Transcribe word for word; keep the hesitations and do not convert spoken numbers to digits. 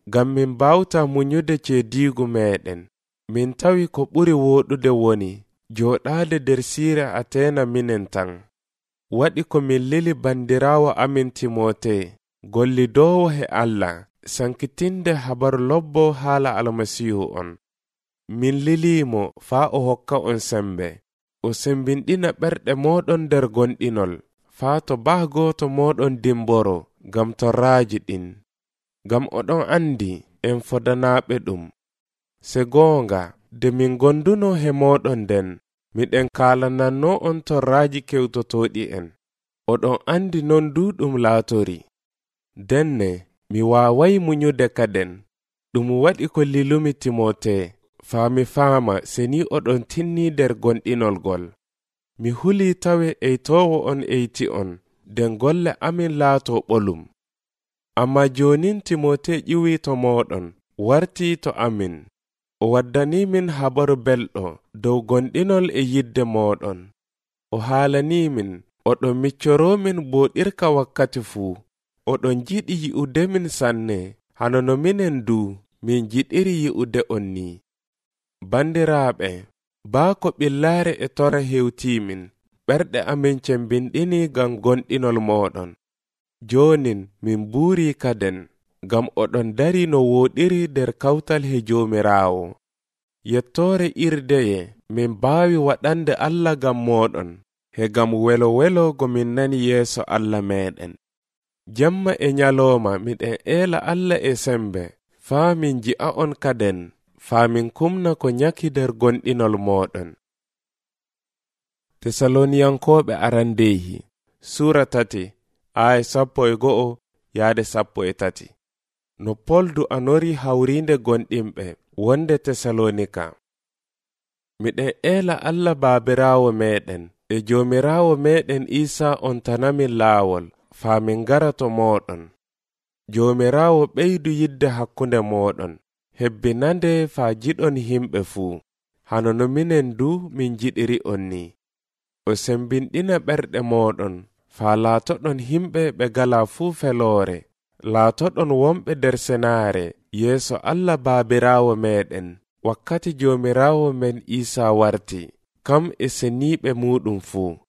ngam min bawta munyude ceediigu meɗen. Min tawi ko ɓuri woɗude woni joɗaade nder siire Atena minen tan. Waɗi ko min lili bandirawo amin Timote, gollidowo he Allah, sankitinde habaru lobbo haala almasihu on. Min lilimo faa o hokka on sembe, o sembinɗina ɓerɗe moɗon nder gonɗinol, faa to bahgoto moɗon dimboro gam torraaji ɗin. Gam oɗon andi en fodanaɓe ɗum. Se goonga, de min gonduno he moɗon den, miɗen kaalananno on torraaji kewtotoɗi en. Oɗon andi non du ɗum laatori. Denne, mi waaway munyude kaden. Ɗum waɗi ko lilumi Timote, faa mi faama seni oɗon tinni nder gonɗinol gol. Mi huli tawe eytowo on eyti on, den golle amin laato ɓolum. Amma jonin Timote ƴiwi to moɗon, warti to amin. O waddani min habaru belɗo dow gonɗinol e yidde moɗon. O haalani min oɗon miccoromin boɗirka wakkati fuu. Oɗon jiɗi yi'ude min sanne, hano no minen du min jiɗiri yi'ude on ni. Bandiraɓe, baa ko ɓillaare e tora hewtimin, ɓerɗe amin cembinɗini gam gonɗinol moɗon. Jonin min buuri kaden, gam oɗon dari no woɗiri nder kawtal he Jomirawo. Yettore irdeye min baawi waɗande Allah gam moɗon, he gam welo welo go min nani yeeso Allah meɗen. Jamma e nyaloma miɗen eela Allah e sembe, faa min ji'a on kaden, faa min kumna ko nyaki nder gonɗinol moɗon. Tesaloniyankoɓe arandehi sura tati ay sappo e go'o yaade sappo e tati. No Pol du'anori hawrinde gonɗinɓe wonde Tesalonika. Miɗen eela Allah baabirawo meɗen e Jomirawo meɗen Isa on tanamin laawol, faa min gara to moɗon. Jomirawo ɓeydu yidde hakkunde moɗon, hebbinande faa jiɗon himɓe fuu, hano no minen du min jiɗiri on ni. O sembinɗina ɓerɗe moɗon, faa laatoɗon himɓe ɓe gala fuu feloore, laatoɗon wonɓe nder senaare yeeso Allah baabirawo meɗen, wakkati Jomirawo men Isa warti, kam e seniiɓe muɗum fuu.